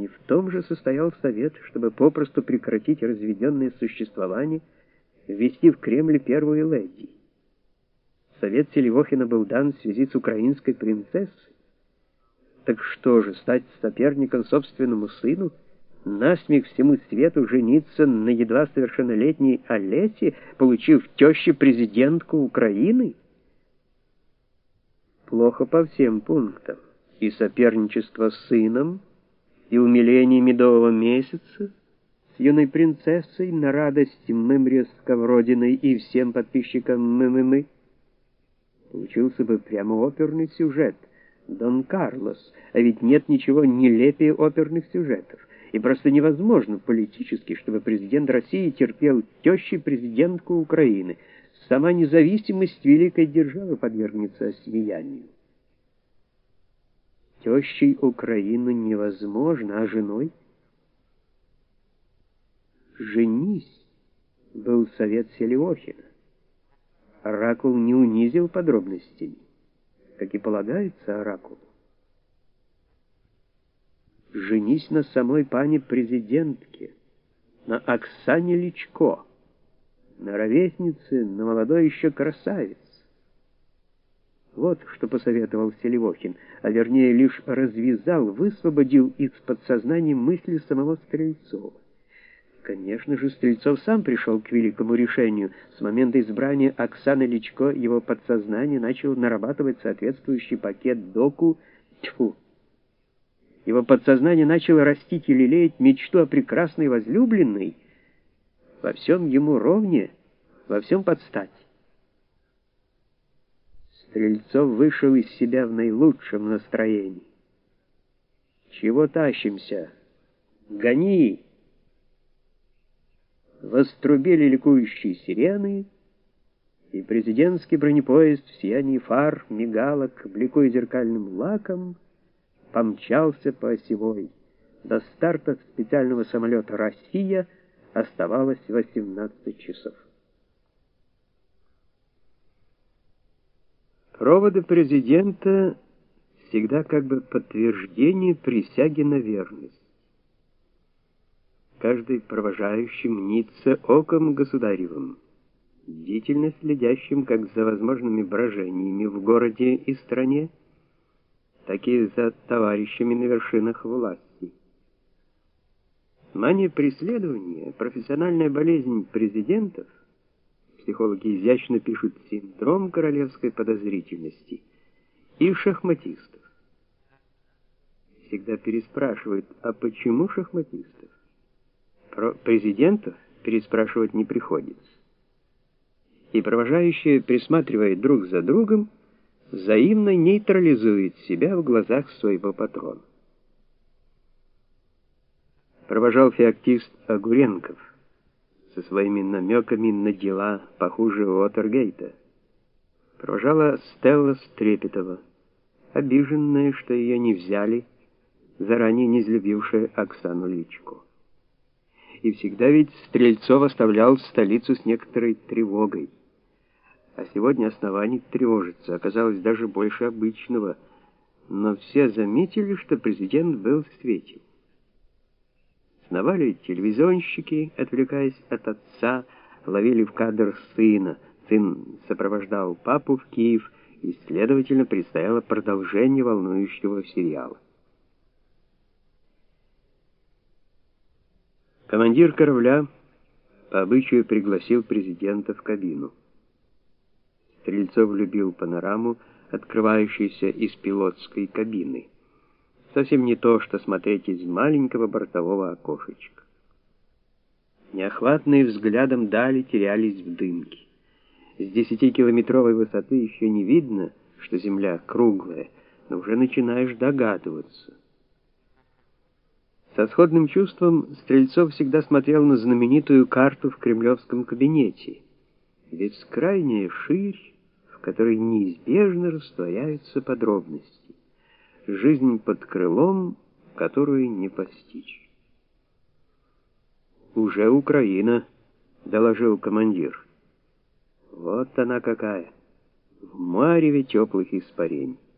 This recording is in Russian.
не в том же состоял Совет, чтобы попросту прекратить разведенное существование, ввести в Кремль первую леди. Совет Селивохина был дан в связи с украинской принцессой. Так что же, стать соперником собственному сыну, насмех всему свету жениться на едва совершеннолетней Олесе, получив тещу президентку Украины? Плохо по всем пунктам. И соперничество с сыном, и умиление медового месяца с юной принцессой на радость Мымре Сковородиной и всем подписчикам Мымы. Получился бы прямо оперный сюжет. Дон Карлос. А ведь нет ничего нелепее оперных сюжетов. И просто невозможно политически, чтобы президент России терпел тещу президентку Украины. Сама независимость великой державы подвергнется осмеянию. Тещей Украины невозможно, а женой? «Женись» был совет Селивохина. Оракул не унизил подробностями, как и полагается оракулу. Женись на самой пане президентке, на Оксане Личко, на ровеснице, на молодой еще красавице. Вот что посоветовал Селивохин, а вернее лишь развязал, высвободил из подсознания мысли самого Стрельцова. Конечно же, Стрельцов сам пришел к великому решению. С момента избрания Оксаны Личко его подсознание начало нарабатывать соответствующий пакет доку. Тьфу! Его подсознание начало растить и лелеять мечту о прекрасной возлюбленной. Во всем ему ровне, во всем подстать. Стрельцов вышел из себя в наилучшем настроении. «Чего тащимся? Гони!» Вострубили ликующие сирены, и президентский бронепоезд в сиянии фар, мигалок, бликуя зеркальным лаком, помчался по осевой. До старта специального самолета «Россия» оставалось 18 часов. Проводы президента всегда как бы подтверждение присяги на верность. Каждый провожающий мнится оком государевым, бдительно следящим как за возможными брожениями в городе и стране, так и за товарищами на вершинах власти. Мания преследования, профессиональная болезнь президентов, психологи изящно пишут синдром королевской подозрительности, и шахматистов. Всегда переспрашивают, а почему шахматистов? Про президентов переспрашивать не приходится. И провожающие, присматривая друг за другом, взаимно нейтрализуют себя в глазах своего патрона. Провожал феоктист Огуренков со своими намеками на дела похуже Уотергейта. Провожала Стелла Стрепетова, обиженная, что ее не взяли, заранее не взлюбившая Оксану Личко. И всегда ведь Стрельцов оставлял столицу с некоторой тревогой. А сегодня оснований тревожиться оказалось даже больше обычного. Но все заметили, что президент был в свете. Сновали телевизионщики, отвлекаясь от отца, ловили в кадр сына. Сын сопровождал папу в Киев, и, следовательно, предстояло продолжение волнующего сериала. Командир корабля по обычаю пригласил президента в кабину. Стрельцов любил панораму, открывающуюся из пилотской кабины. Совсем не то, что смотреть из маленького бортового окошечка. Неохватные взглядом дали терялись в дымке. С 10-километровой высоты еще не видно, что земля круглая, но уже начинаешь догадываться. Со сходным чувством Стрельцов всегда смотрел на знаменитую карту в кремлевском кабинете. Бескрайняя ширь, в которой неизбежно растворяются подробности. Жизнь под крылом, которую не постичь. «Уже Украина», — доложил командир. «Вот она какая, в мареве теплых испарений».